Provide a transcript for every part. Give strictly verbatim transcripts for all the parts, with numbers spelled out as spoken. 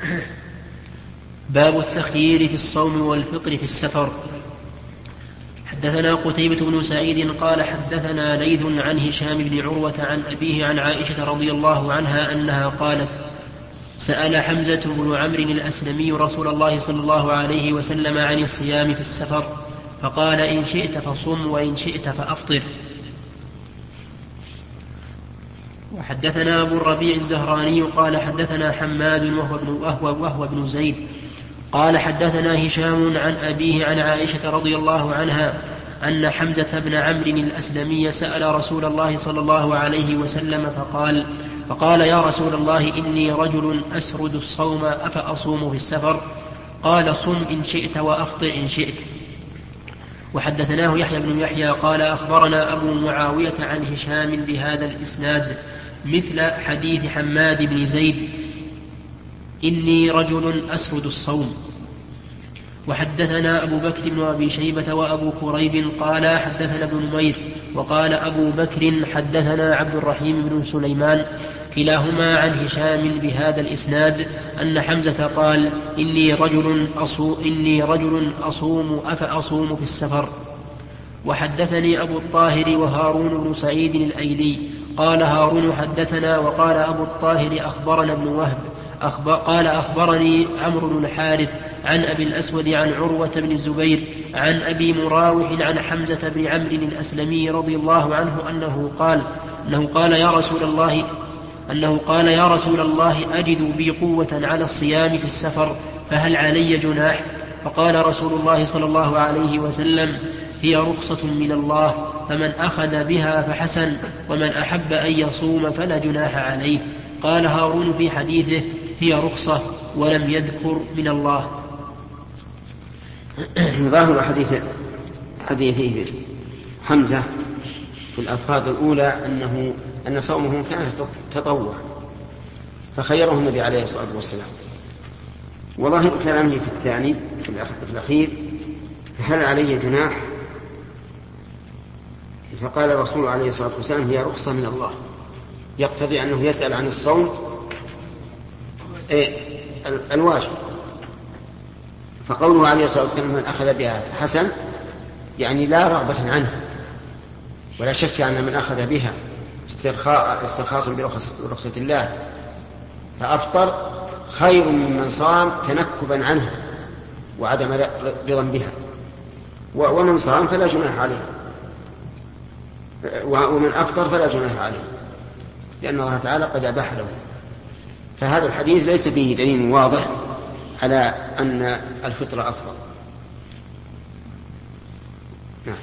باب التخيير في الصوم والفطر في السفر. حدثنا قتيبة بن سعيد قال حدثنا ليث عن هشام بن عروة عن أبيه عن عائشة رضي الله عنها أنها قالت: سأل حمزة بن عمرو الأسلمي رسول الله صلى الله عليه وسلم عن الصيام في السفر فقال: إن شئت فصم وإن شئت فأفطر. وحدثنا أبو الربيع الزهراني قال حدثنا حماد وهو ابن, وهو وهو ابن زيد قال حدثنا هشام عن أبيه عن عائشة رضي الله عنها أن حمزة بن عمرو الأسلمي سأل رسول الله صلى الله عليه وسلم فقال فقال يا رسول الله إني رجل أسرد الصوم أفأصوم في السفر؟ قال: صم إن شئت وأفطر إن شئت. وحدثناه يحيى بن يحيى قال أخبرنا أبو معاوية عن هشام بهذا الإسناد مثل حديث حماد بن زيد إني رجل أسرد الصوم. وحدثنا أبو بكر بن أبي شيبة وأبو كريب قال حدثنا ابن نمير وقال أبو بكر حدثنا عبد الرحيم بن سليمان كلاهما عن هشام بهذا الإسناد أن حمزة قال: إني رجل أصوم, إني رجل أصوم أفأصوم في السفر. وحدثني أبو الطاهر وهارون بن سعيد الأيلي قال هارون حدثنا وقال أبو الطاهر أخبرنا ابن وهب أخبر قال أخبرني عمرو بن الحارث عن أبي الأسود عن عروة بن الزبير عن أبي مراوح عن حمزة بن عمرو الأسلمي رضي الله عنه أنه قال أنه قال يا رسول الله أنه قال يا رسول الله أجد بي قوة على الصيام في السفر فهل علي جناح؟ فقال رسول الله صلى الله عليه وسلم: هي رخصة من الله، فمن أخذ بها فحسن، ومن أحب أن يصوم فلا جناح عليه. قال هارون في حديثه: هي رخصة، ولم يذكر من الله. ظاهر حديث حديث حمزة في الألفاظ الأولى أنه أن صومه كان تطوع فخيره النبي عليه الصلاة والسلام. وظاهر كلامه في الثاني في الأخير: هل علي جناح؟ فقال الرسول عليه الصلاة والسلام: هي رخصة من الله، يقتضي أنه يسأل عن الصوم إيه الواجب. فقوله عليه الصلاة والسلام: من أخذ بها حسن، يعني لا رغبة عنها، ولا شك أن من أخذ بها استرخاصا برخصة الله فأفطر خير ممن صام تنكبا عنها وعدم رضا بها. ومن صام فلا جناح عليه، ومن أفطر فلا جناح عليه، لأن الله تعالى قد أباح له. فهذا الحديث ليس فيه دليل واضح على أن الفطر أفضل. نعم.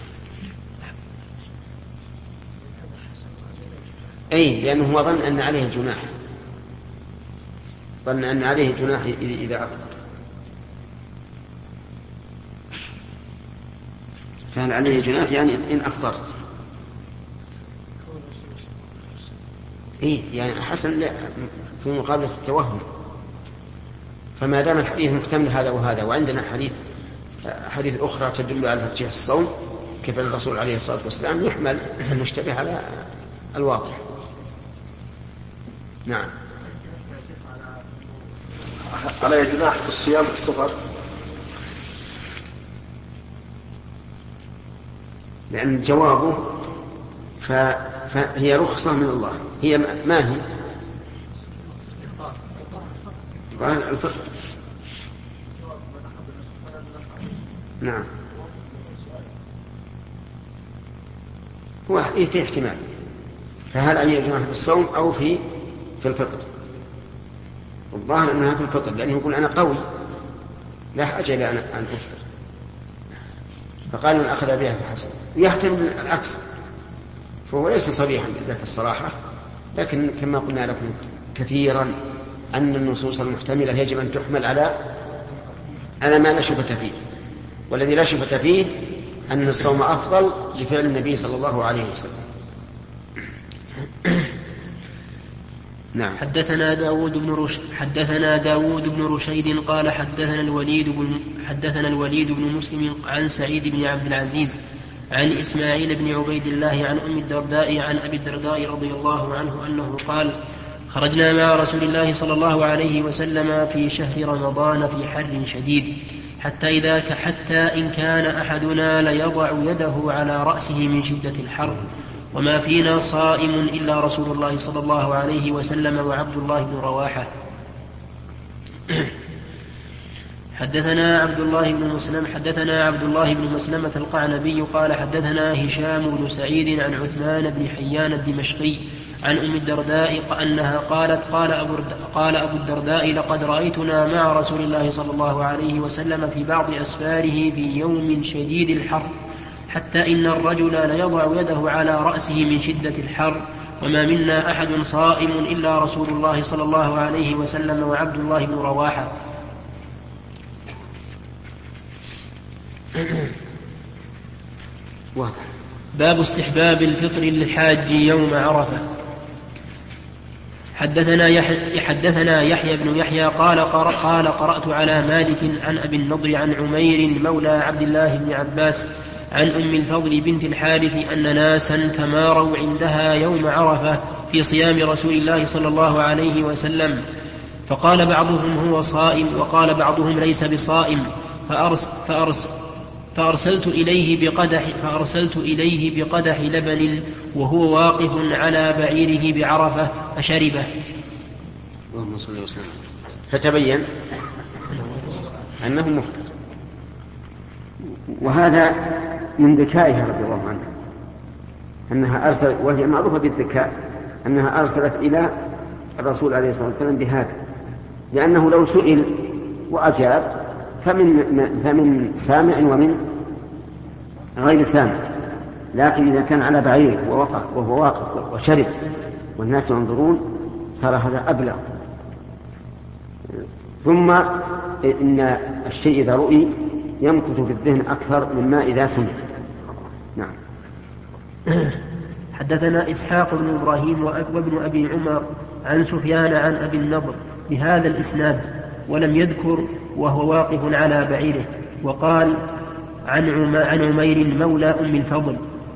أي لأنه هو ظن أن عليه الجناح، ظن أن عليه الجناح إذا أفطر. فهل عليه الجناح يعني إن أفطرت. إيه يعني حسن في مقابلة التوهم. فما دام الحديث محتمل هذا وهذا، وعندنا حديث حديث أخرى تدل على ترجيح الصوم كفعل الرسول عليه الصلاة والسلام، يحمل المشتبه على الواضح. نعم. على جناح في الصيام في السفر، لأن جوابه ف... فهي رخصة من الله. هي ما هي الفطر. نعم. هو في احتمال، فهل أن يجمع في الصوم أو في في الفطر؟ الظاهر أنها في الفطر، لأنه يقول أنا قوي لا حاجة إلى أن أفطر، فقال من أخذ بها فحسن. يحتمل العكس، فهو ليس صريحا بذلك الصراحة، لكن كما قلنا لكم كثيرا أن النصوص المحتملة يجب أن تحمل على على ما لا شبهة فيه، والذي لا شبهة فيه أن الصوم أفضل لفعل النبي صلى الله عليه وسلم. نعم. حدثنا داود بن رش... حدثنا داود بن رشيد قال حدثنا الوليد بن حدثنا الوليد بن مسلم عن سعيد بن عبد العزيز عن إسماعيل بن عبيد الله عن أم الدرداء عن أبي الدرداء رضي الله عنه أنه قال: خرجنا مع رسول الله صلى الله عليه وسلم في شهر رمضان في حر شديد حتى إذا حتى إن كان أحدنا ليضع يده على رأسه من شدة الحر وما فينا صائم إلا رسول الله صلى الله عليه وسلم وعبد الله بن رواحة. حدثنا عبد الله بن مسلم حدثنا عبد الله بن مسلمة القعنبي قال حدثنا هشام بن سعيد عن عثمان بن حيان الدمشقي عن أم الدرداء أنها قالت قال أبو, قال أبو الدرداء لقد رأيتنا مع رسول الله صلى الله عليه وسلم في بعض أسفاره في يوم شديد الحر حتى إن الرجل ليضع يده على رأسه من شدة الحر وما منا أحد صائم إلا رسول الله صلى الله عليه وسلم وعبد الله بن رواحة. باب استحباب الفطر للحاج يوم عرفة. حدثنا يحيى, حدثنا يحيى بن يحيى قال, قال قرأت على مالك عن أبي النضر عن عمير مولى عبد الله بن عباس عن أم الفضل بنت الحارث أن ناسا تماروا عندها يوم عرفة في صيام رسول الله صلى الله عليه وسلم فقال بعضهم هو صائم وقال بعضهم ليس بصائم فأرس فأرس فأرسلت إليه بقدح, فأرسلت إليه بقدح لبن وهو واقف على بعيره بعرفة فشربه. اللهم صل وسلم. فتبين أنه مفطر، وهذا من ذكائها رضي الله عنها أنها أرسلت، وهي معروفة بالذكاء، أنها أرسلت إلى الرسول عليه الصلاة والسلام بهذا، لأنه لو سئل وأجاب فمن, فمن سامع ومن غير سامع، لكن إذا كان على بعير ووقف وهو واقف وشرب والناس ينظرون صار هذا أبلغ. ثم إن الشيء إذا رؤي يمكث في الذهن أكثر مما إذا سمع. نعم. حدثنا إسحاق بن إبراهيم وابن أبي عمر عن سفيان عن أبي النضر بهذا الإسناد ولم يذكر وهو واقف على بعيره، وقال عن عمير مولى أم الفضل.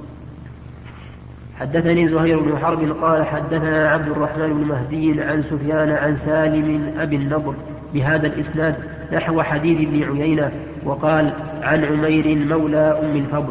حدثني زهير بن حرب قال حدثنا عبد الرحمن بن مهدي عن سفيان عن سالم أبي النضر بهذا الإسناد نحو حديث ابن عيينة، وقال عن عمير مولى أم الفضل.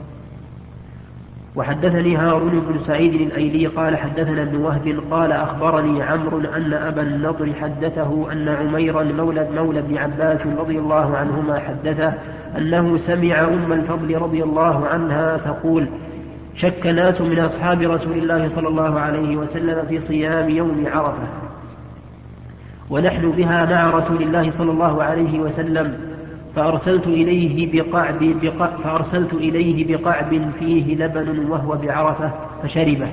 وحدثني هارون بن سعيد الأيلي قال حدثنا ابن وهب قال أخبرني عمرو أن أبا النضر حدثه أن عميرا مولى, مولى ابن عباس رضي الله عنهما حدثه أنه سمع أم الفضل رضي الله عنها تقول شك ناس من أصحاب رسول الله صلى الله عليه وسلم في صيام يوم عرفة ونحن بها مع رسول الله صلى الله عليه وسلم، فأرسلت إليه بقعب, بقعب, فأرسلت إليه بقعب فيه لبن وهو بعرفة فشربه.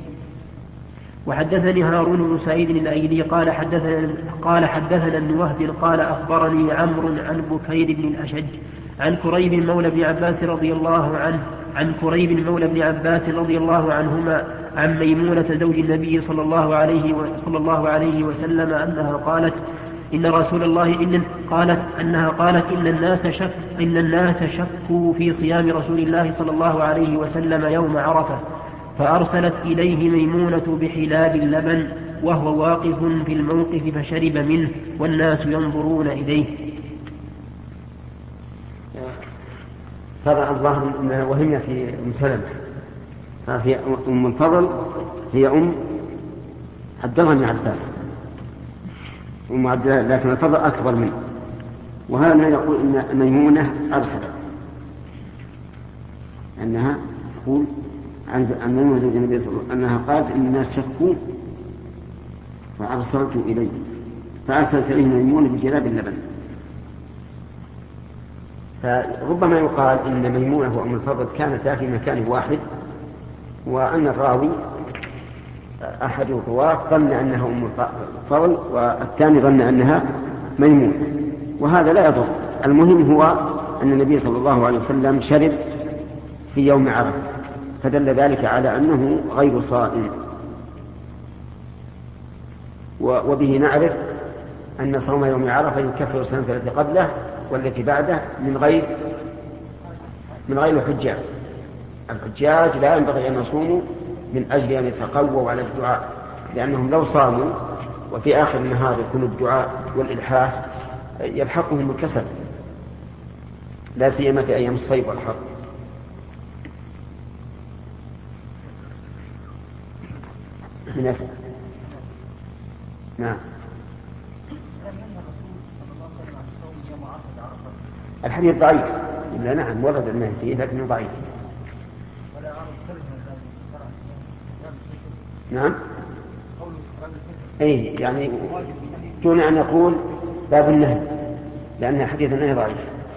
وحدثني هارون بن سعيد الأيلي قال حدثنا, قال حدثنا ابن وهب قال أخبرني عمرو عن بكير بن الأشج عن كريب مولى بن عباس رضي الله عنه عن كريب مولى بن عباس رضي الله عنهما عن ميمونة زوج النبي صلى الله عليه صلى الله عليه وسلم أنها قالت إن رسول الله إن قالت أنها قالت إن الناس شك إن الناس شكوا في صيام رسول الله صلى الله عليه وسلم يوم عرفة، فأرسلت إليه ميمونة بحلاب اللبن وهو واقف في الموقف فشرب منه والناس ينظرون إليه. صار الله وهمنا في أم سلمة، صار في أم الفضل هي أم عبد الله بن عباس أم عبد الله، لكن الفضل أكبر منه. وهذا يقول إن ميمونة أرسلت أنها تقول عن ميمونة زوج النبي صلى الله عليه وسلم أنها قالت إن الناس شكوا فأرسلت إليه فأرسلت إليه ميمونة بجلاب اللبن. فربما يقال إن ميمونة وأم الفضل كانتا في مكان واحد، وأن الراوي أحد الرواة ظن أنها أم الفضل والثاني ظن أنها ميمونة، وهذا لا يضر. المهم هو أن النبي صلى الله عليه وسلم شرب في يوم عرفة، فدل ذلك على أنه غير صائم. وبه نعرف أن صوم يوم عرفة يكفر السنة التي قبله والتي بعده من غير من غير الحجاج. الحجاج لا ينبغي أن يصوموا من أجل أن يتقووا على الدعاء لأنهم لو صاموا وفي آخر النهار يكون الدعاء والإلحاح يلحقهم الكسل، لا سيما في أيام الصيف والحر. من أسفل. نعم. الحديث ضعيف. لا نعم ورد النهي فيه لكنه ضعيف. نعم. أي يعني دون أن يقول باب النهي، لأن حديث النهي ضعيف.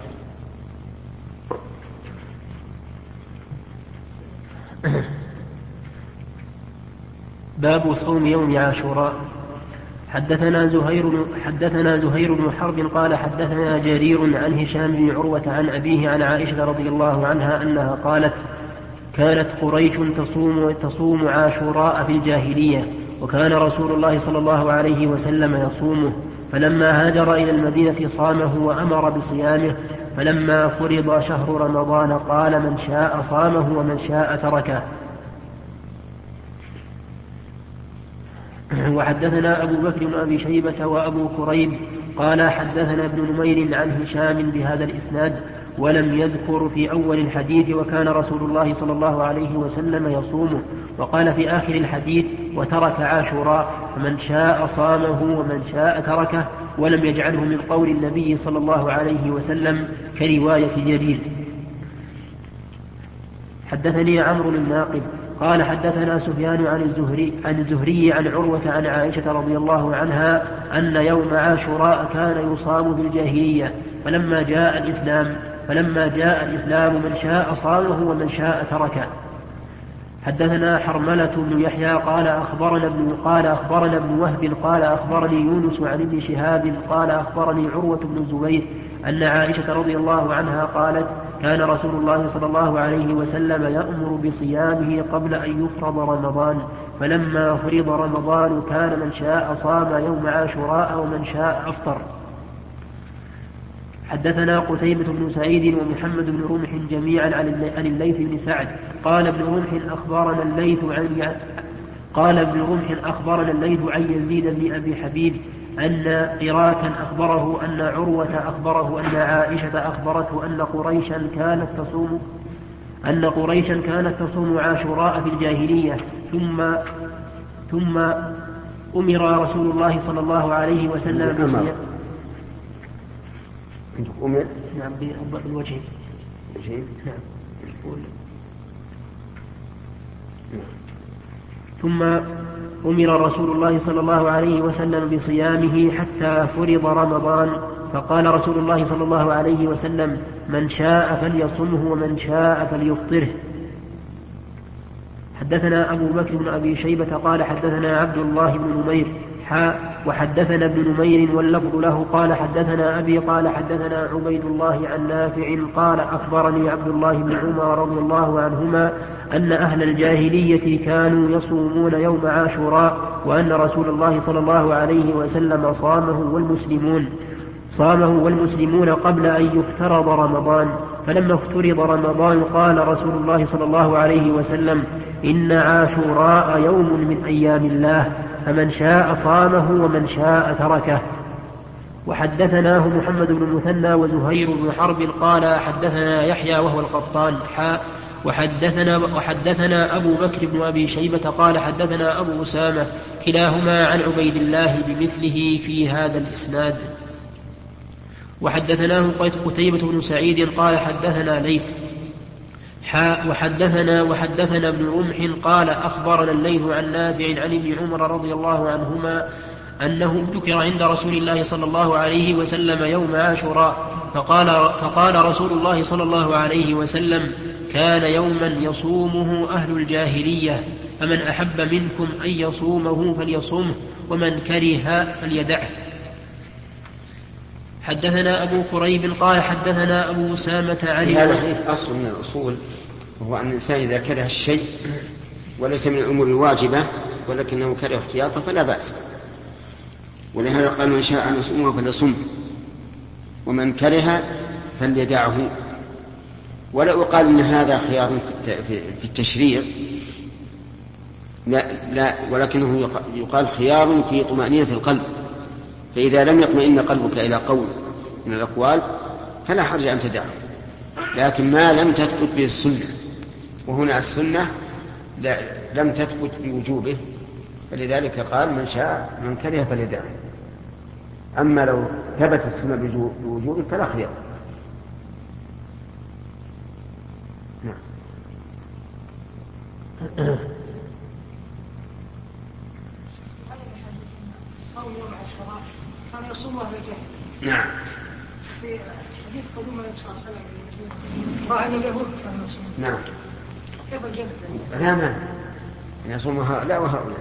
باب صوم يوم عاشوراء. حدثنا زهير حدثنا زهير بن حرب قال حدثنا جرير عن هشام بن عروة عن أبيه عن عائشة رضي الله عنها أنها قالت: كانت قريش تصوم تصوم عاشوراء في الجاهلية، وكان رسول الله صلى الله عليه وسلم يصومه، فلما هاجر إلى المدينة صامه وأمر بصيامه، فلما فرض شهر رمضان قال: من شاء صامه ومن شاء تركه. وحدثنا أبو بكر بن أبي شيبة وأبو كريب قال حدثنا ابن نمير عن هشام بهذا الإسناد، ولم يذكر في أول الحديث وكان رسول الله صلى الله عليه وسلم يصومه، وقال في آخر الحديث: وترك عاشوراء، فمن شاء صامه ومن شاء تركه، ولم يجعله من قول النبي صلى الله عليه وسلم كرواية جرير. حدثني عمرو الناقد قال حدثنا سفيان عن الزهري عن الزهري عن عروة عن عائشة رضي الله عنها أن يوم عاشوراء كان يصام بالجاهلية، فلما جاء الإسلام فلما جاء الإسلام من شاء صامه ومن شاء تركه. حدثنا حرملة بن يحيى قال أخبرنا ابن قال أخبرنا ابن وهب قال أخبرني يونس عن ابن شهاب قال أخبرني عروة بن الزبير أن عائشة رضي الله عنها قالت: كان رسول الله صلى الله عليه وسلم يأمر بصيامه قبل أن يفرض رمضان، فلما فرض رمضان كان من شاء صام يوم عاشوراء ومن شاء أفطر. حدثنا قتيبة بن سعيد ومحمد بن رمح جميعا عن الليث بن سعد قال ابن رمح أخبرنا الليث عن قال ابن رمح أخبرنا الليث عن يزيد بن أبي حبيب أن قراكا أخبره أن عروة أخبره أن عائشة أخبرته أن قريشا كانت تصوم أن قريشا كانت تصوم عاشوراء في الجاهلية، ثم ثم أمر رسول الله صلى الله عليه وسلم بصيام. أمر؟ نعم بالوجه. نعم. ثم أمر رسول الله صلى الله عليه وسلم بصيامه حتى فرض رمضان، فقال رسول الله صلى الله عليه وسلم: من شاء فليصمه ومن شاء فليفطره. حدثنا أبو بكر بن أبي شيبة قال حدثنا عبد الله بن نمير حاء وحدثنا ابن نمير واللفظ له قال حدثنا أبي قال حدثنا عبيد الله عن نافع قال أخبرني عبد الله بن عمر رضي الله عنهما أن أهل الجاهلية كانوا يصومون يوم عاشوراء، وأن رسول الله صلى الله عليه وسلم صامه والمسلمون صامه والمسلمون قبل أن يفترض رمضان، فلما افترض رمضان قال رسول الله صلى الله عليه وسلم: إن عاشوراء يوم من أيام الله، فمن شاء صامه ومن شاء تركه. وحدثناه محمد بن المثنى وزهير بن حرب قال حدثنا يحيى وهو القطان حاء وحدثنا, وحدثنا أبو بكر بن أبي شيبة قال حدثنا أبو أسامة كلاهما عن عبيد الله بمثله في هذا الإسناد. وحدثناه قتيبة بن سعيد قال حدثنا ليث حاء وحدثنا وحدثنا ابن رمح قال أخبرنا الليث عن نافع عن ابن عمر رضي الله عنهما أنه ذكر عند رسول الله صلى الله عليه وسلم يوم عاشوراء، فقال, فقال رسول الله صلى الله عليه وسلم: كان يوما يصومه أهل الجاهلية، فمن أحب منكم أن يصومه فليصومه، ومن كره فليدعه. حدثنا أبو كريب قال حدثنا أبو أسامة عن هذا الحديث أصل من الأصول، وهو أن الإنسان إذا كره الشيء وليس من الأمور الواجبة ولكنه كره احتياطه فلا بأس، ولهذا قال: من شاء أن يصومه فليصومه ومن كره فليدعه. ولا أقال إن هذا خيار في التشريع، لا, لا ولكنه يقال خيار في طمأنينة القلب، فإذا لم يطمئن قلبك إلى قول من الأقوال فلا حرج أن تدعه، لكن ما لم تثبت به السنة، وهنا السنة لم تثبت بوجوبه، فلذلك قال من شاء من كره فليدعه. أما لو ثبت السنة بوجوبه فلا خيار. نعم. كان يصوم أهل الجهل. نعم. في حديث قدوم النبي صلى الله عليه وسلم رأى اليهود كانوا يصومون. نعم. كيف الجمع؟ لا مانع أن يصوم هؤلاء وهؤلاء.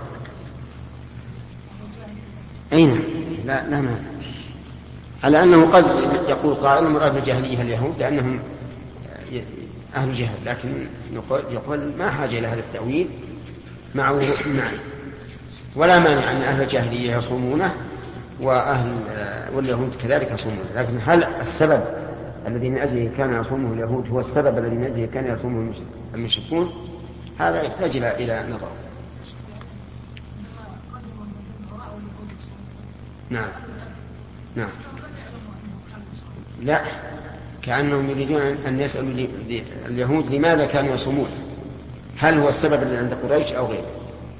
أين؟ لا لا مانع. على أنه قد يقول قائل مراد بالجاهلية اليهود لأنهم أهل جهل، لكن يقول ما حاجة إلى هذا التأويل مع معنى، ولا مانع أن أهل الجاهلية يصومونه وأهل واليهود كذلك يصومون، لكن هل السبب الذي من أجله كان يصومه اليهود هو السبب الذي من أجله كان يصومه المشركون؟ هذا يحتاج إلى نظر. نعم نعم. لا، كأنهم يريدون أن يسألوا اليهود لماذا كانوا يصومون، هل هو السبب الذي عند قريش أو غيره.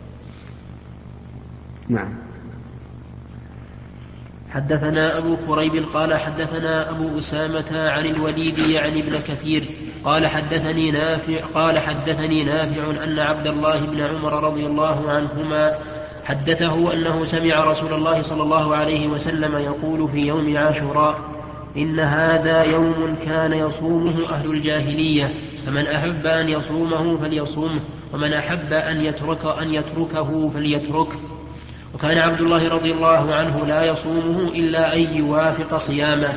نعم. حدثنا أبو كريب قال حدثنا أبو أسامة عن الوليد يعني ابن كثير قال حدثني نافع قال حدثني نافع أن عبد الله بن عمر رضي الله عنهما حدثه أنه سمع رسول الله صلى الله عليه وسلم يقول في يوم عاشوراء: إن هذا يوم كان يصومه أهل الجاهلية، فمن أحب أن يصومه فليصومه، ومن أحب أن يترك أن يتركه فليتركه. وكان عبد الله رضي الله عنه لا يصومه إلا أن يوافق صيامه.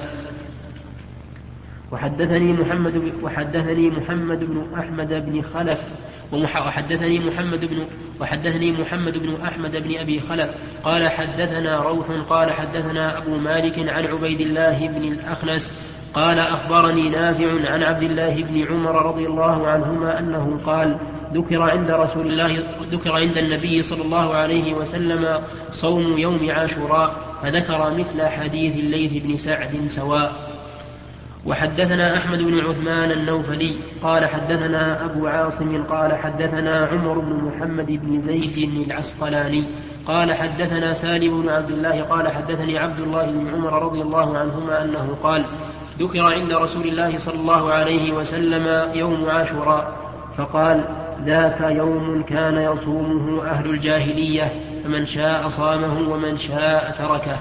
وحدثني محمد وحدثني محمد بن أحمد بن خلف وحدثني محمد بن وحدثني محمد بن أحمد بن أبي خلف قال حدثنا روح قال حدثنا أبو مالك عن عبيد الله بن الأخنس قال أخبرني نافع عن عبد الله بن عمر رضي الله عنهما أنه قال: ذكر عند رسول الله ذكر عند النبي صلى الله عليه وسلم صوم يوم عاشوراء، فذكر مثل حديث الليث بن سعد سواء. وحدثنا أحمد بن عثمان النوفلي قال حدثنا أبو عاصم قال حدثنا عمر بن محمد بن زيد العسقلاني قال حدثنا سالم بن عبد الله قال حدثني عبد الله بن عمر رضي الله عنهما أنه قال: ذكر عند رسول الله صلى الله عليه وسلم يوم عاشوراء، فقال: ذاك يوم كان يصومه أهل الجاهلية، فمن شاء صامه ومن شاء تركه.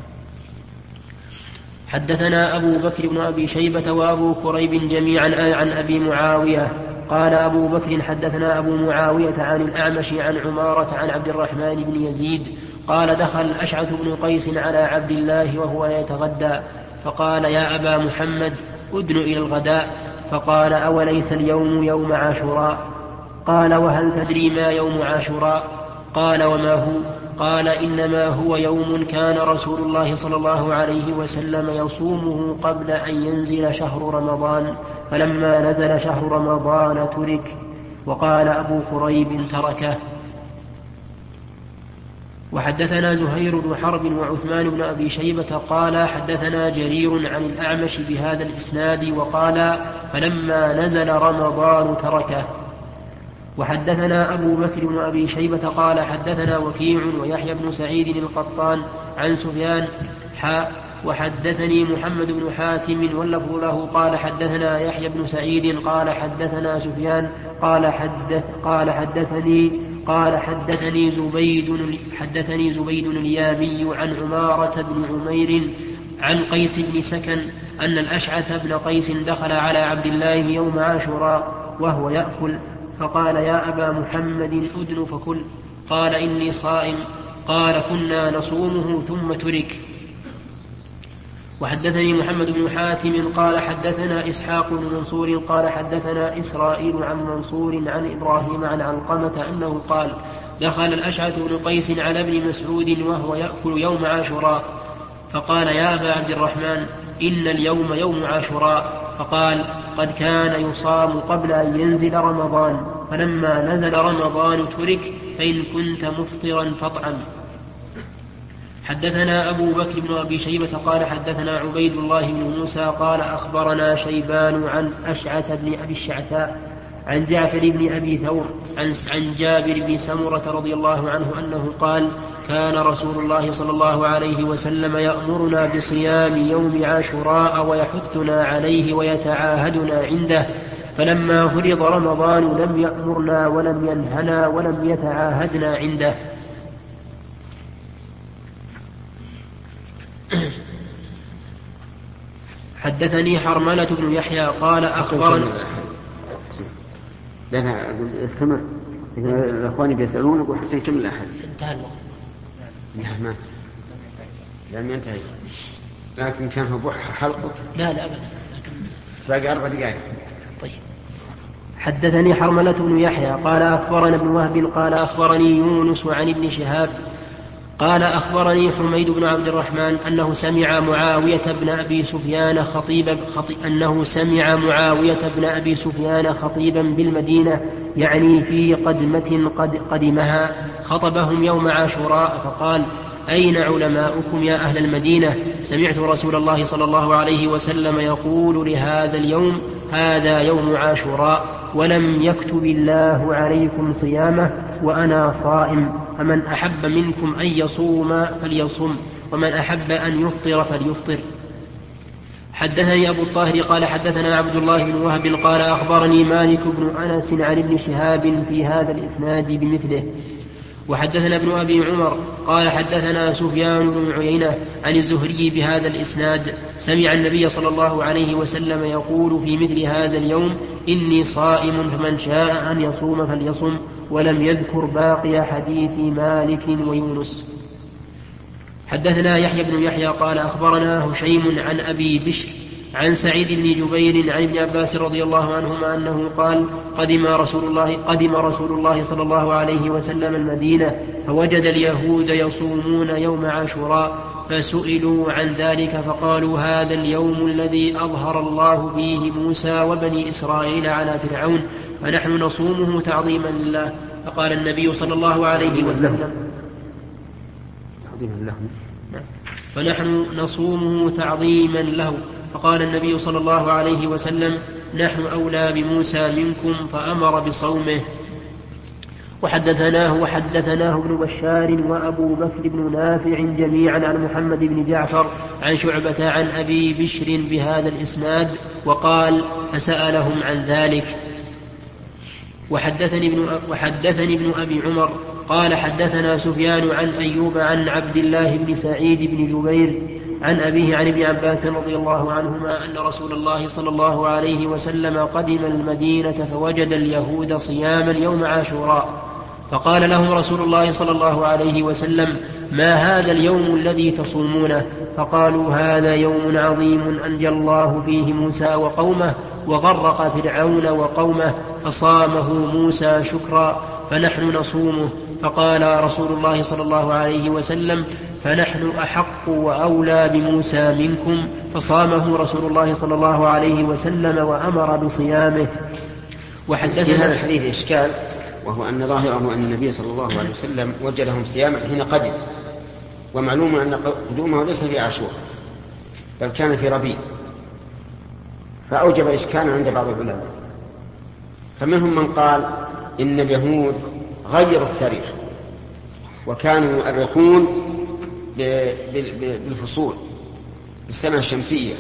حدثنا أبو بكر بن أبي شيبة وأبو كريب جميعا عن أبي معاوية قال أبو بكر حدثنا أبو معاوية عن الأعمش عن عمارة عن عبد الرحمن بن يزيد قال: دخل الأشعث بن قيس على عبد الله وهو يتغدى، فقال: يا أبا محمد أدن إلى الغداء. فقال: أوليس اليوم يوم عاشوراء؟ قال: وهل تدري ما يوم عاشوراء؟ قال: وما هو؟ قال: إنما هو يوم كان رسول الله صلى الله عليه وسلم يصومه قبل أن ينزل شهر رمضان، فلما نزل شهر رمضان ترك. وقال أبو كريب: تركه. وحدثنا زهير بن حرب وعثمان بن أبي شيبة قال حدثنا جرير عن الأعمش بهذا الإسناد وقال: فلما نزل رمضان تركه. وحدثنا أبو بكر بن أبي شيبة قال حدثنا وكيع ويحيى بن سعيد القطان عن سفيان حاء وحدثني محمد بن حاتم واللفظ له قال حدثنا يحيى بن سعيد قال حدثنا سفيان قال حدث قال حدثني قال حدثني زبيد حدثني زبيد اليامي عن عمارة بن عمير عن قيس بن سكن أن الأشعث بن قيس دخل على عبد الله يوم عاشوراء وهو يأكل، فقال: يا أبا محمد أدن فكل. قال: إني صائم. قال: كنا نصومه ثم ترك. وحدثني محمد بن حاتم قال حدثنا إسحاق بن منصور قال حدثنا إسرائيل عن منصور عن إبراهيم عن علقمة أنه قال: دخل الأشعث بن قيس على ابن مسعود وهو يأكل يوم عاشوراء، فقال: يا أبا عبد الرحمن إن اليوم يوم عاشوراء. فقال: قد كان يصام قبل أن ينزل رمضان، فلما نزل رمضان ترك فإن كنت مفطرا فاطعم. حدثنا أبو بكر بن أبي شيبة قال حدثنا عبيد الله بن موسى قال أخبرنا شيبان عن أشعث بن أبي الشعثاء عن جعفر بن أبي ثور عن جابر بن سمرة رضي الله عنه أنه قال كان رسول الله صلى الله عليه وسلم يأمرنا بصيام يوم عاشوراء ويحثنا عليه ويتعاهدنا عنده، فلما فرض رمضان لم يأمرنا ولم ينهنا ولم يتعاهدنا عنده. حدثني حرملة بن يحيى قال أخبرنا لا لا أقول استمر، الأخوان بيسألون أقول حتى يكمل الأحد. انتهى الوقت. لا ما لم ينتهي، لكن كان هو بح حلقك. لا لا أبدا. باقي أربع دقائق. طيب. حدثني حرملة بن يحيى قال أخبرنا ابن وهب قال أخبرني يونس عن ابن شهاب قال أخبرني حميد بن عبد الرحمن أنه سمع معاوية بن أبي سفيان خطيب خطي أنه سمع معاوية بن أبي سفيان خطيبا بالمدينة يعني في قدمة قد قدمها خطبهم يوم عاشوراء فقال أين علماؤكم يا أهل المدينة؟ سمعت رسول الله صلى الله عليه وسلم يقول لهذا اليوم هذا يوم عاشوراء ولم يكتب الله عليكم صيامه وأنا صائم، فمن أحب منكم أن يصوم فليصم ومن أحب أن يفطر فليفطر. حدثني أبو الطاهر قال حدثنا عبد الله بن وهب قال أخبرني مالك بن أنس عن ابن شهاب في هذا الإسناد بمثله. وحدثنا ابن أبي عمر قال حدثنا سفيان بن عيينة عن الزهري بهذا الإسناد سمع النبي صلى الله عليه وسلم يقول في مثل هذا اليوم إني صائم فمن شاء أن يصوم فليصم، ولم يذكر باقي حديث مالك ويونس. حدثنا يحيى بن يحيى قال أخبرنا هشيم عن أبي بشر عن سعيد بن جبير عن ابن عباس رضي الله عنهما أنه قال قدم رسول الله, قدم رسول الله صلى الله عليه وسلم المدينة فوجد اليهود يصومون يوم عاشوراء فسئلوا عن ذلك فقالوا هذا اليوم الذي أظهر الله فيه موسى وبني إسرائيل على فرعون فنحن نصومه تعظيما لله. فقال النبي صلى الله عليه وسلم فنحن نصومه تعظيما له. فقال النبي صلى الله عليه وسلم نحن أولى بموسى منكم فأمر بصومه. وحدثناه وحدثناه ابن بشار وأبو بكر بن نافع جميعا عن محمد بن جعفر عن شعبة عن أبي بشر بهذا الإسناد وقال فسألهم عن ذلك. وحدثني ابن, وحدثني ابن أبي عمر قال حدثنا سفيان عن أيوب عن عبد الله بن سعيد بن جبير عن أبيه عن ابن عباس رضي الله عنهما أن رسول الله صلى الله عليه وسلم قدم المدينة فوجد اليهود صياما يوم عاشوراء فقال لهم رسول الله صلى الله عليه وسلم ما هذا اليوم الذي تصومونه؟ فقالوا هذا يوم عظيم أنجى الله فيه موسى وقومه وغرق فرعون وقومه فصامه موسى شكرا فنحن نصومه. فقال رسول الله صلى الله عليه وسلم فنحن أحق وأولى بموسى منكم فصامه رسول الله صلى الله عليه وسلم وأمر بصيامه. وحدثنا هذا الحديث إشكال وهو أن ظاهره أن النبي صلى الله عليه وسلم وجدهم صياما حين قدم، ومعلوم أن قدومه ليس في عاشور بل كان في ربيع، فأوجب إشكالا عند بعض العلماء. فمنهم من قال إن اليهود غيروا التاريخ وكانوا يؤرخون بالفصول بالسنة الشمسية،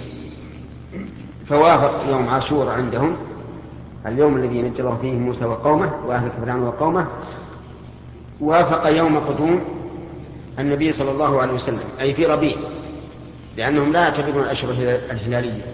فوافق يوم عاشور عندهم اليوم الذي نجى الله فيه موسى وقومه وأهلك فرعون وقومه وافق يوم قدوم النبي صلى الله عليه وسلم أي في ربيع، لأنهم لا يعتبرون الأشهر الهلالية.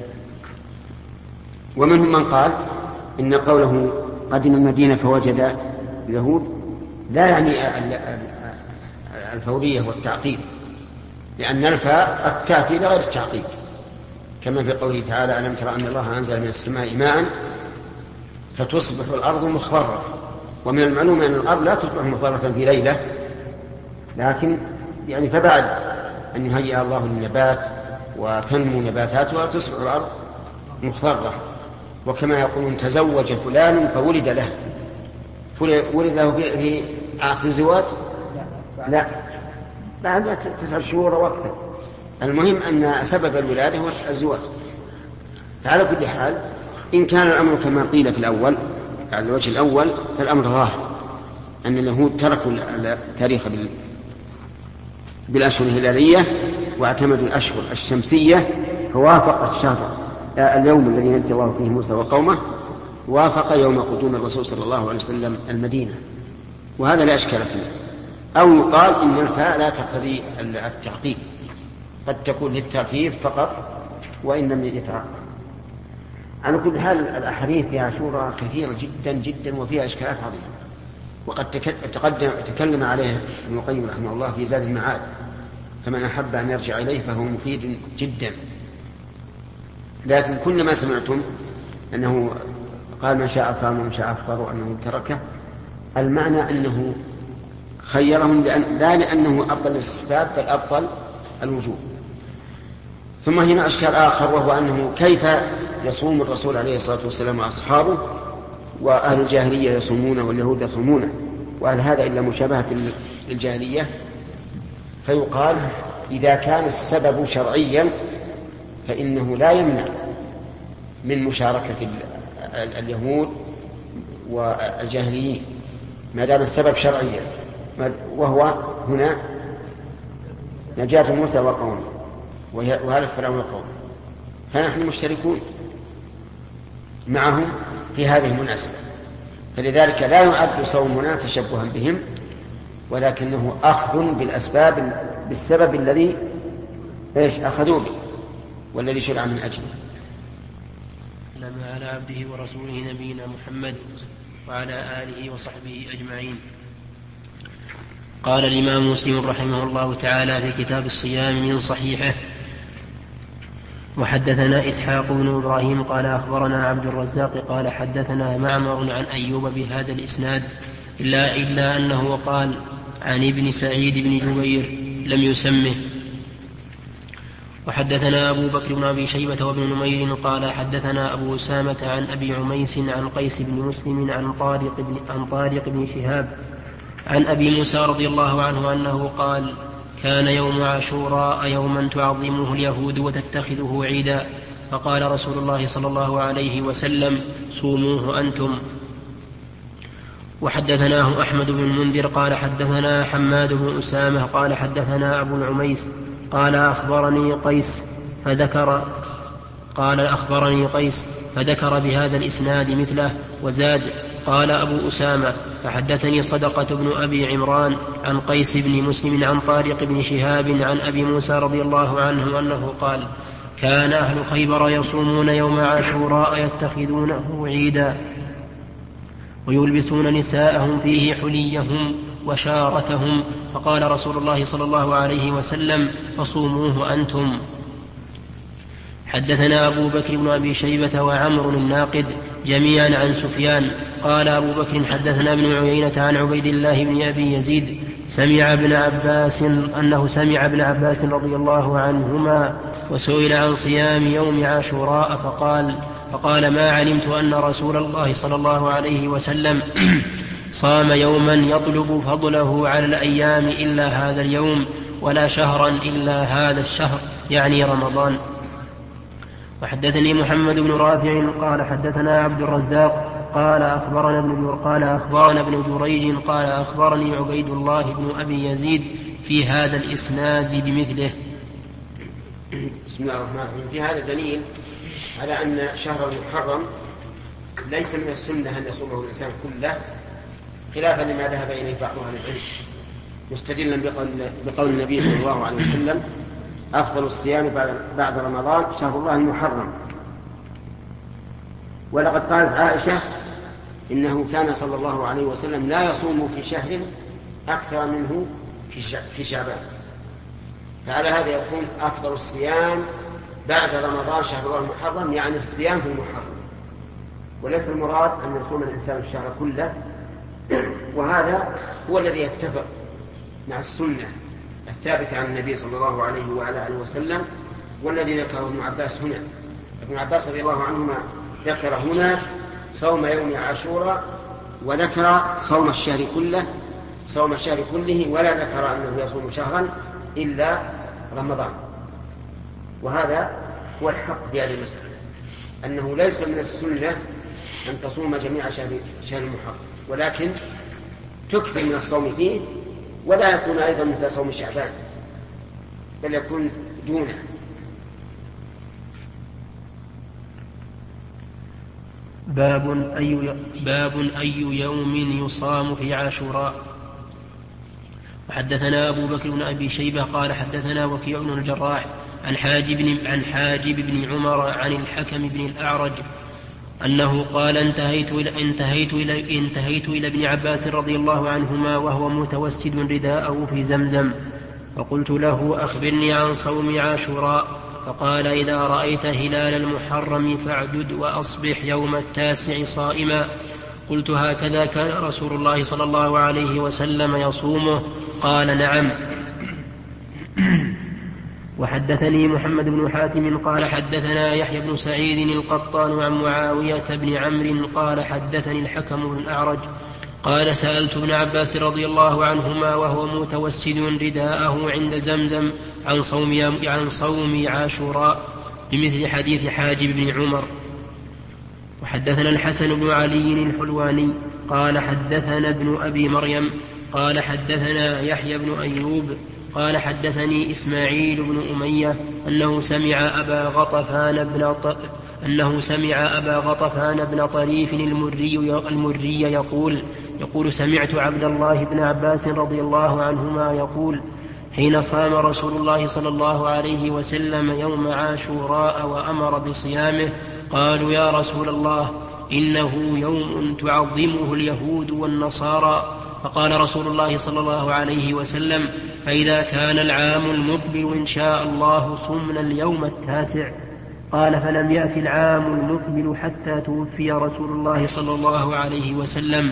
ومنهم من قال إن قوله قدم المدينة فوجد اليهود لا يعني الفورية والتعقيب، لأن الفاء قد تأتي لغير التعقيب، كما في قوله تعالى ألم ترى أن الله أنزل من السماء ماء فتصبح الأرض مخضرة. ومن المعلوم أن الأرض لا تصبح مخضرة في ليلة، لكن يعني فبعد أن يهيئ الله النبات وتنمو نباتاتها تصبح الأرض مخضرة. وكما يقولون تزوج فلان فولد له، ولد له في عقد الزواج؟ لا، بعد تسعة شهور وقتا. المهم أن سبب الولادة هو الزواج. فعلى كل حال إن كان الأمر كما قيل في الأول على الوجه الأول فالأمر ظاهر أن اليهود تركوا التاريخ بالأشهر الهلالية واعتمدوا الأشهر الشمسية، فوافق الشهر اليوم الذي نجى الله فيه موسى وقومه وافق يوم قدوم الرسول صلى الله عليه وسلم المدينة، وهذا لا إشكال فيه. أو يقال إن الفاء لا تقتضي التعقيب، قد تكون للترتيب فقط وإن لم يتعقب. على كل حال الأحاديث في عاشوراء كثيرة جدا جدا وفيها إشكالات عظيمة، وقد تقدم تكلم عليه ابن القيم رحمه الله في زاد المعاد، فمن أحب أن يرجع إليه فهو مفيد جدا. لكن كل ما سمعتم أنه قال من شاء صام ومن شاء أفطر وأنه تركه، المعنى أنه خيرهم لأن لا لأنه أبطل الاستحباب بل أبطل الوجوب. ثم هنا أشكال آخر، وهو أنه كيف يصوم الرسول عليه الصلاة والسلام وأصحابه وأهل الجاهلية يصومون واليهود يصومون، وهل هذا إلا مشابهة الجاهلية؟ فيقال إذا كان السبب شرعيا فإنه لا يمنع من مشاركة اليهود والجاهليين ما دام السبب شرعيا، وهو هنا نجاة موسى وقومه وهلك فرعون وقومه، فنحن مشتركون معهم في هذه المناسبة، فلذلك لا يعد صومنا تشبها بهم، ولكنه أخذ بالأسباب بالسبب الذي إيش أخذوا به والذي شرع من أجله. لما على عبده ورسوله نبينا محمد وعلى آله وصحبه أجمعين. قال الإمام مسلم رحمه الله تعالى في كتاب الصيام من صحيحه: وحدثنا إسحاق بن إبراهيم قال أخبرنا عبد الرزاق قال حدثنا معمر عن أيوب بهذا الإسناد إلا, إلا أنه قال عن ابن سعيد بن جبير لم يسمه. وحدثنا أبو بكر بن أبي شيبة وابن نمير قال حدثنا أبو أسامة عن أبي عميس عن قيس بن مسلم عن طارق بن, عن طارق بن شهاب عن أبي موسى رضي الله عنه أنه قال: كان يوم عاشوراء يوما تعظمه اليهود وتتخذه عيدا، فقال رسول الله صلى الله عليه وسلم: صوموه أنتم. وحدثناه أحمد بن المنذر قال حدثنا حماد بن أسامة قال حدثنا أبو العميس قال أخبرني قيس فذكر قال أخبرني قيس فذكر بهذا الإسناد مثله وزاد. قال أبو أسامة: فحدثني صدقة بن أبي عمران عن قيس بن مسلم عن طارق بن شهاب عن أبي موسى رضي الله عنه أنه قال: كان أهل خيبر يصومون يوم عاشوراء يتخذونه عيدا ويلبسون نساءهم فيه حليهم وشارتهم، فقال رسول الله صلى الله عليه وسلم: فصوموه أنتم. حدثنا أبو بكر بن أبي شيبة وعمر الناقد جميعا عن سفيان قال أبو بكر حدثنا ابن عيينة عن عبيد الله بن أبي يزيد سمع ابن عباس أنه سمع ابن عباس رضي الله عنهما وسئل عن صيام يوم عاشوراء فقال فقال ما علمت أن رسول الله صلى الله عليه وسلم صام يوما يطلب فضله على الأيام إلا هذا اليوم ولا شهرا إلا هذا الشهر، يعني رمضان. وحدثني محمد بن رافع قال حدثنا عبد الرزاق قال أخبرنا ابن قال أخبرنا ابن جريج قال أخبرني عبيد الله بن أبي يزيد في هذا الإسناد بمثله. بسم الله الرحمن الرحيم. في هذا دليل على أن شهر المحرم ليس من السنة أن يصومه الإنسان كله، خلافا لما ذهب إليه بعض أهل العلم، مستدلا بقول النبي صلى الله عليه وسلم: أفضل الصيام بعد رمضان شهر الله المحرم. ولقد قالت عائشة إنه كان صلى الله عليه وسلم لا يصوم في شهر أكثر منه في شعبان، فعلى هذا يكون أفضل الصيام بعد رمضان شهر الله المحرم، يعني الصيام في المحرم، وليس المراد أن يصوم الإنسان الشهر كله. وهذا هو الذي يتفق مع السنة الثابتة عن النبي صلى الله عليه وعلى آله وسلم، والذي ذكره ابن عباس هنا. ابن عباس رضي الله عنهما ذكر هنا صوم يوم عاشوراء وذكر صوم الشهر كله صوم الشهر كله ولا ذكر أنه يصوم شهرا إلا رمضان. وهذا هو الحق في هذه المسألة، أنه ليس من السنة أن تصوم جميع شهر شهر المحرم، ولكن تكثر من الصوم فيه، ولا يكون أيضا مثل صوم شعبان بل يكون دونه. باب أي, باب أي يوم يصام في عاشوراء. وحدثنا أبو بكر بن أبي شيبة قال حدثنا وكيع بن الجراح عن حاجب, عن حاجب بن عمر عن الحكم بن الأعرج أنه قال انتهيت إلى, انتهيت إلى, انتهيت إلى ابن عباس رضي الله عنهما وهو متوسد رداءه في زمزم، فقلت له أخبرني عن صوم عاشوراء، فقال إذا رأيت هلال المحرم فاعدد وأصبح يوم التاسع صائما. قلت هكذا كان رسول الله صلى الله عليه وسلم يصومه؟ قال نعم. وحدثني محمد بن حاتم قال حدثنا يحيى بن سعيد القطان عن معاوية بن عمرو قال حدثني الحكم بن الأعرج قال سألت ابن عباس رضي الله عنهما وهو متوسد رداءه عند زمزم عن صوم, عن صوم عاشوراء بمثل حديث حاجب بن عمر. وحدثنا الحسن بن علي الحلواني قال حدثنا ابن أبي مريم قال حدثنا يحيى بن أيوب قال حدثني إسماعيل بن أمية أنه سمع أبا غطفان بن ط... أنه سمع أبا غطفان بن طريف المري, المري يقول يقول سمعت عبد الله بن عباس رضي الله عنهما يقول حين صام رسول الله صلى الله عليه وسلم يوم عاشوراء وأمر بصيامه قالوا يا رسول الله إنه يوم تعظمه اليهود والنصارى، فقال رسول الله صلى الله عليه وسلم فإذا كان العام المقبل إن شاء الله صمنا اليوم التاسع. قال فلم يأت العام المقبل حتى توفي رسول الله صلى الله عليه وسلم.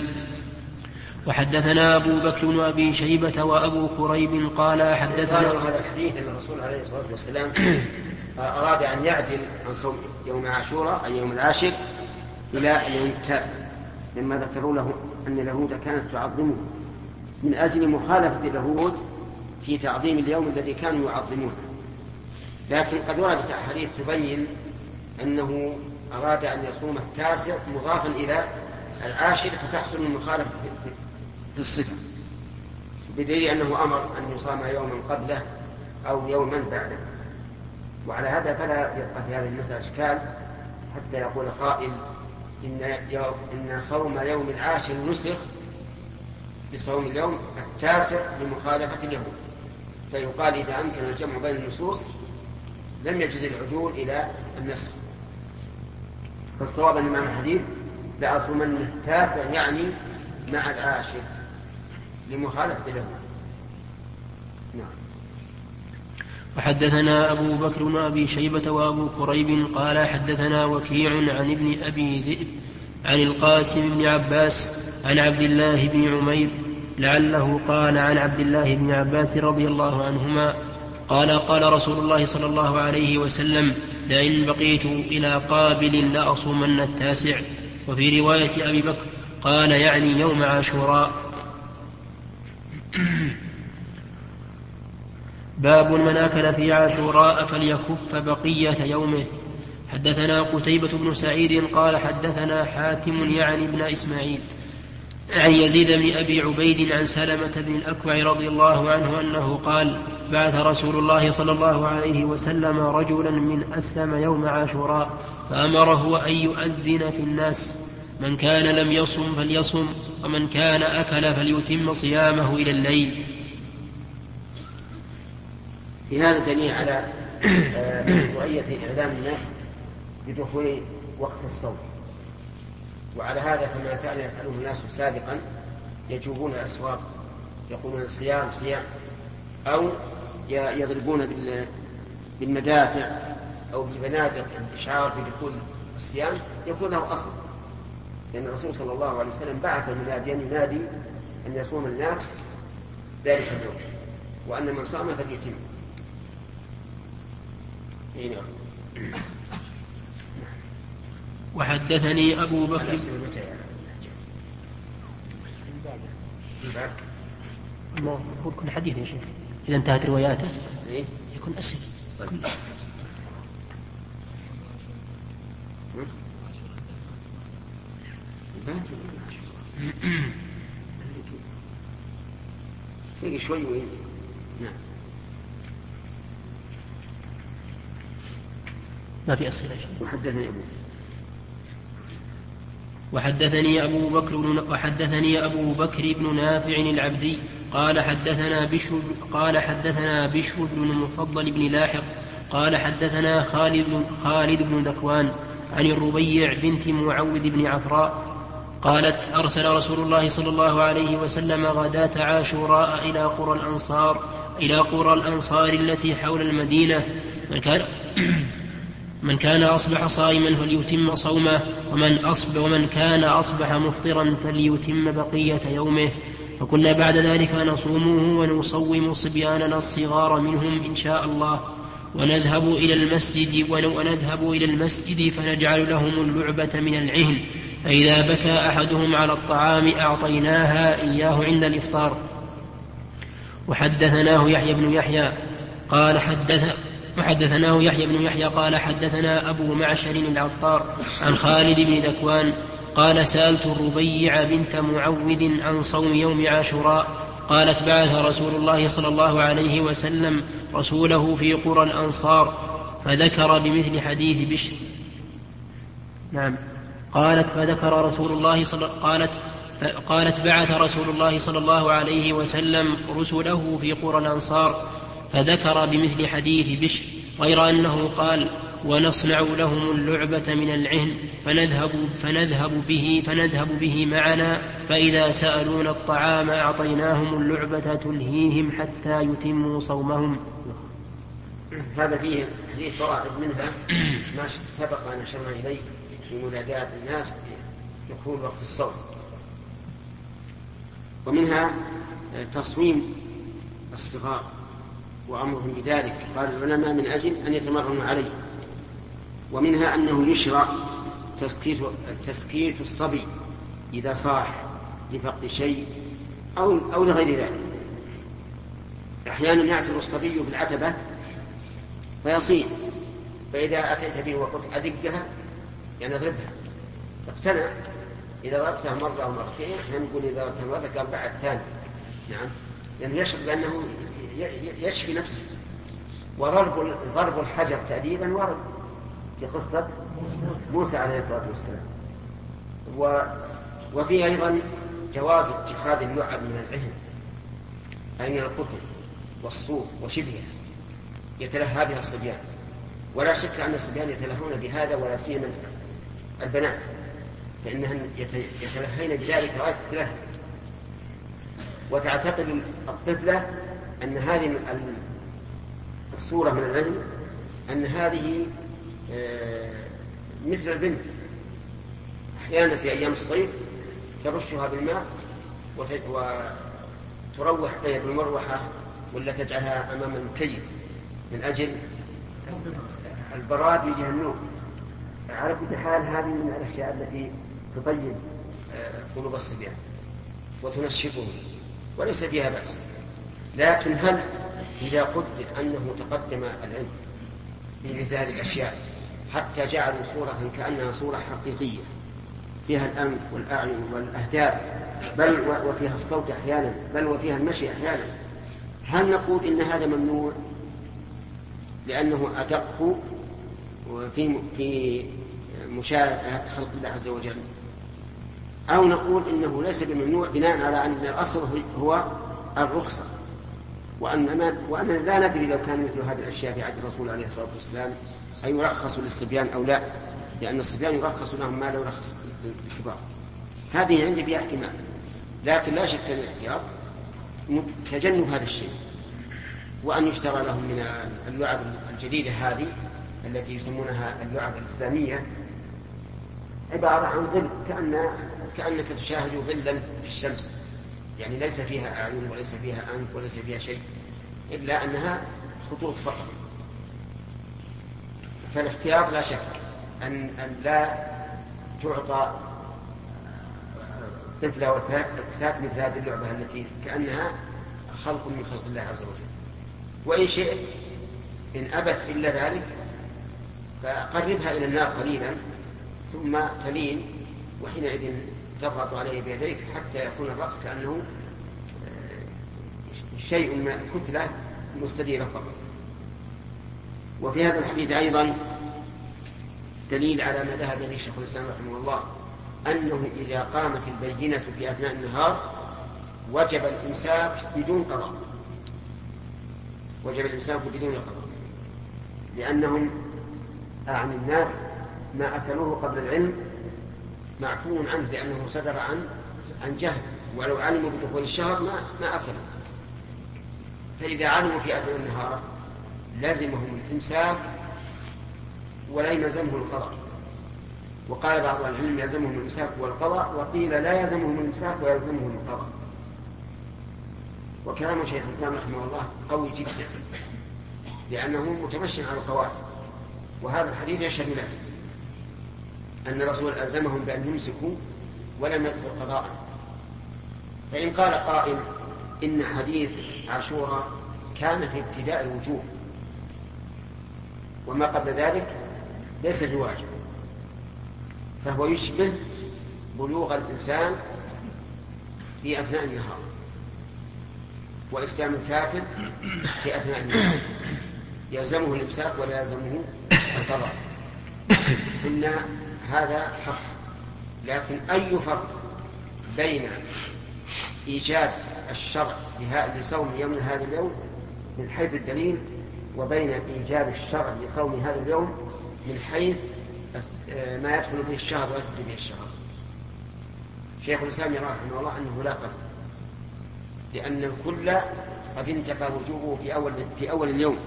وحدثنا أبو بكر بن أبي شيبة وأبو كريب قال حدثنا هذا الحديث أن الرسول عليه الصلاة والسلام أراد أن يعدل عن صوم يوم عاشوراء أي يوم العاشر إلى اليوم التاسع، لما ذكروا له أن اليهود كانت تعظمه من أجل مخالفة اليهود في تعظيم اليوم الذي كانوا يعظمونه. لكن قد وردت أحاديث تبين أنه أراد أن يصوم التاسع مضافا إلى العاشر فتحصل المخالفة في الصفة، بدليل أنه أمر أن يصام يوما قبله أو يوما بعده. وعلى هذا فلا يبقى في هذه المسألة إشكال حتى يقول قائل إن, إن صوم يوم العاشر نسخ بصوم اليوم التاسع لمخالفة اليهود، فيقال إذا أمكن الجمع بين النصوص لم يجوز العدول إلى النسخ. فالصواب أن معنى الحديث لأصومن التاسع يعني مع العاشر لمخالفة اليهود. نعم. وحدثنا أبو بكر بن أبي شيبة وأبو كريب قال حدثنا وكيع عن ابن أبي ذئب عن القاسم بن عباس عن عبد الله بن عمير لعله قال عن عبد الله بن عباس رضي الله عنهما قال قال رسول الله صلى الله عليه وسلم لئن بقيت إلى قابل لأصومن التاسع. وفي رواية أبي بكر قال يعني يوم عاشوراء. باب من أكل في عاشوراء فليكف بقية يومه. حدثنا قتيبة بن سعيد قال حدثنا حاتم يعني ابن إسماعيل عن يزيد بن أبي عبيد عن سلمة بن الأكوع رضي الله عنه أنه قال بعث رسول الله صلى الله عليه وسلم رجلا من أسلم يوم عاشوراء فأمره أن يؤذن في الناس من كان لم يصم فليصم ومن كان أكل فليتم صيامه إلى الليل. في هذا دليل على مشروعية إعلام الناس بدخول وقت الصوم. وعلى هذا فما كان يفعله الناس سابقا يجوبون الأسواق يقولون صيام صيام أو يضربون بالمدافع أو بالبنادق الإشعار بدخول الصيام يكون له أصل، لأن الرسول صلى الله عليه وسلم بعث مناديا ينادي أن يصوم الناس ذلك اليوم وأن من صام فليتم. وحدثني أبو بكر المفروض يكون حديث يا شيخ إذا انتهت رواياته إيه؟ يكون أسد. طيب. فيه شوي وين. نعم. ما في أسئلة. وحدثني أبو وحدثني أبو بكر بن وحدثني أبو بكر بن نافع العبدي قال حدثنا بشر قال حدثنا بشر بن المفضل بن لاحق قال حدثنا خالد بن خالد بن ذكوان عن الربيع بنت معوذ بن عفراء قالت أرسل رسول الله صلى الله عليه وسلم غداة عاشوراء إلى قرى الأنصار إلى قرى الأنصار التي حول المدينة من كان من كان أصبح صائما فليتم صومه ومن, أصبح ومن كان أصبح مفطرا فليتم بقية يومه فكنا بعد ذلك نصومه ونصوم صبياننا الصغار منهم إن شاء الله ونذهب إلى المسجد ونذهب إلى المسجد فنجعل لهم اللعبة من العهن فإذا بكى أحدهم على الطعام أعطيناها إياه عند الإفطار. وحدثناه يحيى بن يحيى قال حدث وحدثناه يحيى بن يحيى قال حدثنا أبو معشر العطار عن خالد بن ذكوان قال سألت الربيع بنت معوذ عن صوم يوم عاشوراء قالت بعث رسول الله صلى الله عليه وسلم رسوله في قرى الأنصار فذكر بمثل حديث بشر. نعم. قالت فذكر رسول الله صلى قالت قالت بعث رسول الله صلى الله عليه وسلم رسله في قرى الأنصار فذكر بمثل حديث بشر غير أنه قال ونصنع لهم اللعبة من العهن فنذهب, فنذهب, به, فنذهب به معنا فإذا سألون الطعام أعطيناهم اللعبة تلهيهم حتى يتموا صومهم. هذا فيه حديث فوائد منها ما سبق أن أشرنا إليه في منادات الناس دخول وقت الصوم ومنها تصميم الصغار وأمرهم بذلك قال العلماء من أجل أن يتمرنوا عليه. ومنها أنه يشرع تسكيت, تسكيت الصبي إذا صاح لفقد شيء أو, أو لغير ذلك. أحيانا يعثر الصبي بالعتبة فيصيح فإذا أتيت به وقلت أدقها يعني أضربها اقتنع. إذا ضربتها مرة أو مرتين احنا نقول إذا ضربتها مرة قال بعد ثاني. نعم لأنه يشعر بأنه يشفي نفسه. وضرب ضرب الحجر تأديبا ورد في قصة موسى عليه الصلاة والسلام. و... وفي أيضا جواز اتخاذ اللعب من العهن أي من القطن والصوف وشبهه يتلهى بها الصبيان. ولا شك أن الصبيان يتلهون بهذا ولا سيما البنات فإنهن يتلهين بذلك غاية التلهي. وتعتقد الطفلة أن هذه الصورة من العلم أن هذه مثل البنت أحيانا في أيام الصيف ترشها بالماء وتروح بها بالمروحة ولا تجعلها أمام المكيف من أجل البراد يجيها النوم. على كل حال هذه من الأشياء التي تطيب قلوب الصبيان وتنشفهم وليس فيها بأس. لكن هل إذا قدر أنه تقدم العلم في مثل هذه الأشياء حتى جعلوا صورة كأنها صورة حقيقية فيها الأنف والأعين والأهداب بل وفيها الصوت أحيانا بل وفيها المشي أحيانا، هل نقول إن هذا ممنوع لأنه أدق في في مشاهدة خلق الله عز وجل، أو نقول إنه ليس بممنوع بناء على أن الأصل هو الرخصة وأن وأننا لا ندري لو كان مثل هذه الأشياء في عهد الرسول عليه الصلاة والسلام أي يرخص للصبيان أو لا، لأن الصبيان يرخص لهم ما لا يرخص للكبار. هذه عندي فيها احتمال، لكن لا شك أن الاحتياط تجنب هذا الشيء، وأن يشترى لهم من اللعب الجديدة هذه التي يسمونها اللعب الإسلامية عبارة عن ظل كأن كأنك تشاهد ظلا في الشمس، يعني ليس فيها أعين وليس فيها أنف وليس فيها شيء إلا أنها خطوط فقط. فالاحتياط لا شك أن, أن لا تعطى طفلة وتاك مثل هذه اللعبة التي كأنها خلق من خلق الله عز وجل. وإن شئت إن أبت إلا ذلك فقربها إلى النار قليلا ثم تلين، وحينئذ تضغط عليه بيديك حتى يكون الرأس كأنه شيء من كتلة مستديرة فقط. وفي هذا الحديث أيضا دليل على ما ذهب إليه شيخ الإسلام رحمه الله، أنه إذا قامت البينة في أثناء النهار وجب الإمساك بدون قضاء، وجب الإمساك بدون قضاء، لأنهم عن الناس ما أكلوه قبل العلم معفو عنه لأنه صدر عن عن جهل، ولو علموا بدخول الشهر ما ما أكلوا. فإذا علموا في أثناء النهار لازمهم الإمساك ولا يلزمهم القضاء. وقال بعض العلم يلزمهم الإمساك والقضاء، وقيل لا يلزمهم الإمساك ويلزمهم القضاء. وكلام شيخ الإسلام رحمه الله قوي جدا لأنه متمشي على القواعد، وهذا الحديث يشهد له أن الرسول ألزمهم بأن يمسكوا ولم يذكر قضاء. فإن قال قائل إن حديث عاشوراء كان في ابتداء الوجوب وما قبل ذلك ليس بواجب، فهو يشبه بلوغ الإنسان في أثناء النهار وإسلام الكافر في أثناء النهار، يلزمه الإمساك ولا يلزمه القضاء. إن هذا حق، لكن أي فرق بين إيجاب الشرع لصوم يوم هذا اليوم من حيث الدليل وبين إيجاب الشرع لصوم هذا اليوم من حيث ما يدخل به الشهر ويدخل به الشهر؟ شيخ الإسلام يرى رحمه الله أنه لا فرق، لأن الكل قد انتفى وجوبه في أول في أول اليوم،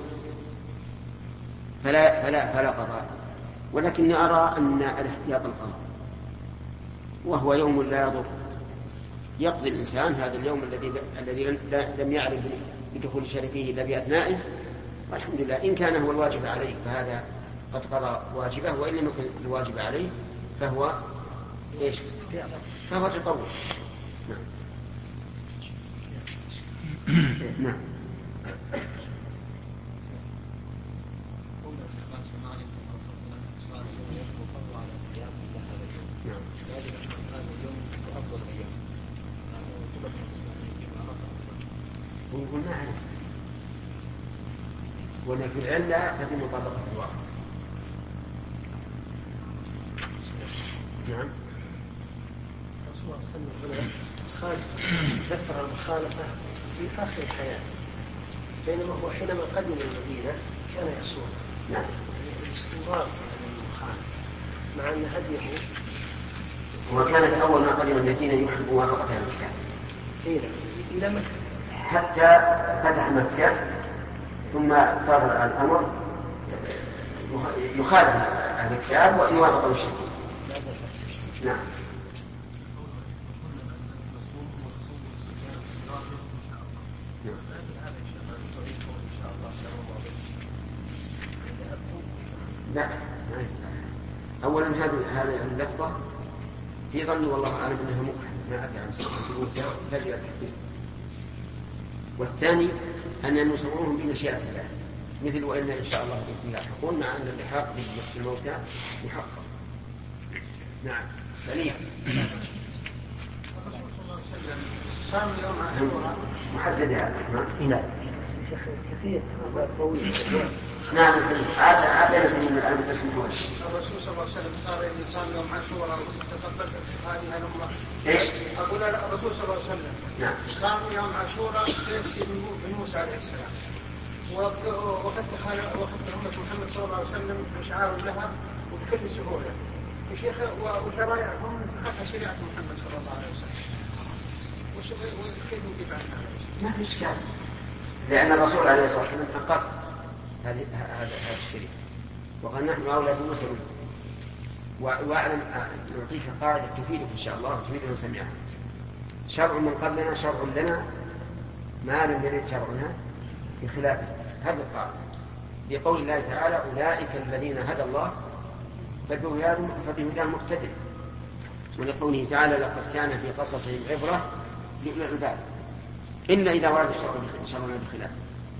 فلا فلا فلا قضاء. ولكني أرى أن الاحتياط القضاء، وهو يوم لا يضر، يقضي الإنسان هذا اليوم الذي الذي لم يعرف بدخول شرفه إلا بأثنائه، والحمد لله. إن كان هو الواجب عليه فهذا قد قضى واجبه، وإن لم يكن الواجب عليه فهو إيش؟ فهو تطوع. نعم. نعم. يقول ما أعرف، وأن في العلة تتم مطابقة الواقع. نعم. قال ذكر المخالفة في آخر الحياة، بينما هو حينما قدم المدينة كان يصوم. نعم. الاستمرار على المخالفة مع أن هديه وكانت أول ما قدم المدينة يحب موافقة الكتاب إلى مكة حتى فتح مكة، ثم صار الأمر يخالف أهل الكتاب وإن وافقوا الشرك. نعم. لا، أولا هذه هذه اللفظة في ظن والله أعلم أنها مكره، ما أدري عن سبب فجأة تحديد. والثاني أن يصورهم بمشيئة الله، مثل وإن إن شاء الله بكم لاحقون، مع أن اللحاق بالموتى محقق. نعم. سليم. صام يوم عاشوراء محدد هذا. نعم. كثير طويل. نعم سليم. عاد عاد سليم الآن بس نقول. الرسول صلى الله عليه وسلم صار يصام يوم عاشوراء وتقبل هذه الأمة. إيش؟ أقول الرسول صلى الله عليه وسلم نعم. صام يوم عاشوراء تيسير من موسى عليه السلام، وقد وقد أمة محمد صلى الله عليه وسلم مشعار لها وبكل سهولة. يا شيخ وشرائعهم من صحتها شريعة محمد صلى الله عليه وسلم، وكيف نجيب عنها؟ ما في إشكال، لأن الرسول عليه الصلاة والسلام أقر هذه هذا الشريعة، وقال نحن أولى بموسى منه. وأعلم نعطيك قاعدة تفيدك إن شاء الله وتفيد من سمعها. شرع من قبلنا شرع لنا ما لم يرد شرعنا بخلافه. هذا القاعدة بقول الله تعالى: أولئك الذين هدى الله فبهداه مقتدر. ولقوله تعالى لقد كان في قصصهم عبرة لأولي الألباب إلا إذا ورد شرنا بخلاف.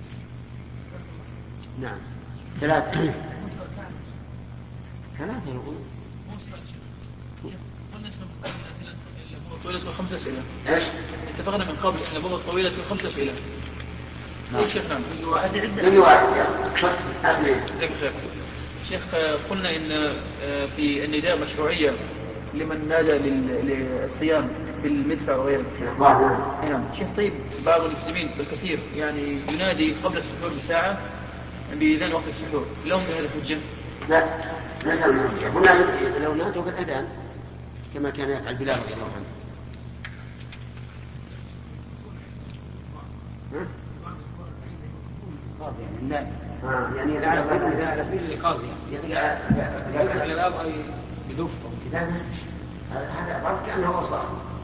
نعم ثلاثة ثلاثة يقول طويلة خمسة أسئلة. إيش؟ اتفقنا من قبل أن الأبواب طويلة خمسة أسئلة. نعم. شيخ نعم. من واحد عندنا. من واحد. ذاك شيخ. شيخ قلنا إن في النداء مشروعية لمن نادى للصيام بالمدفع وغيره. نعم. شيخ طيب بعض المسلمين بالكثير يعني ينادي قبل السحور بساعة بإذان وقت السحور. لهم بهذا حجة؟ لا. نسأل قلنا لو نادوا بالأذان كما كان يفعل بلال رضي الله عنه. قاضي يعني النائب. آه يعني لا على سبيل على سبيل القاضي يدفع الأذان أو يدف أو كذا. هذا بعض كأنه وصار.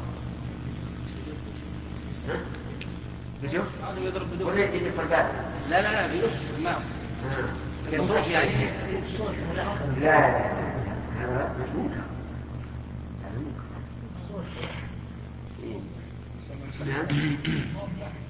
ها؟ بدف؟ هذا يضرب بدف. ولا يدري في الباب؟ لا لا لا بدف نعم. يصح يعني. لا هذا مش نعم.